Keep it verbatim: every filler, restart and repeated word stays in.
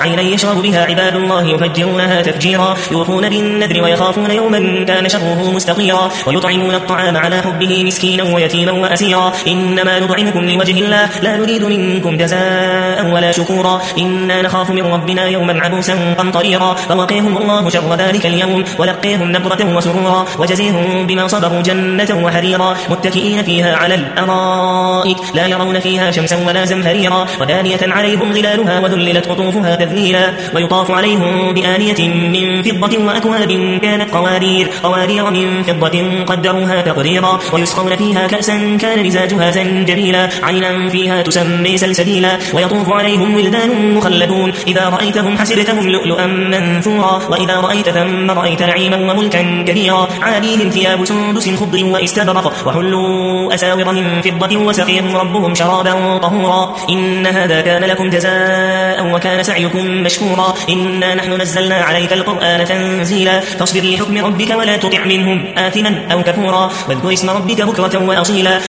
عينا يشرب بها عباد الله يفجرونها تفجيرا يوفون بالنذر ويخافون يوما كان شره مستطيرا ويطعمون الطعام على حبه مسكينا ويتيما وأسيرا إنما نطعمكم لوجه الله لا نريد منكم جزاء ولا شكورا إنا نخاف من ربنا يوما عبوسا قمطريرا فوقيهم الله شر ذلك اليوم ولقيهم نضرة وسرورا وجزيهم بما صبروا جنة وحريرا متكئين فيها على الأرائك لا يرون فيها شمسا ولا زمهريرا ودانية عليهم ظلالها وذللت قطوفها تذليلا ويطاف عليهم بآنية من فضة وأكواب كانت قوارير قوارير من فضة قدروها تقديرا ويسقون فيها كأسا كان مزاجها زنجبيلا عينا فيها تسمي سلسبيلا ويطوف عليهم ولدان مخلدون إذا رأيتهم حسبتهم لؤلؤا منثورا وإذا رأيت ثم رأيت نعيما وملكا كبيرا عاليهم ثياب سندس خضر واستبرق وحلوا أساور من فضة وسقيهم ربهم شرابا طهورا إن هذا كان لكم جزاء وكان سعيكم مشكورا إنا نحن نزلنا عليك القرآن تنزيلا فاصبر لحكم ربك ولا تطع منهم آثما أو كفورا واذكر اسم ربك بكرة وأصيلا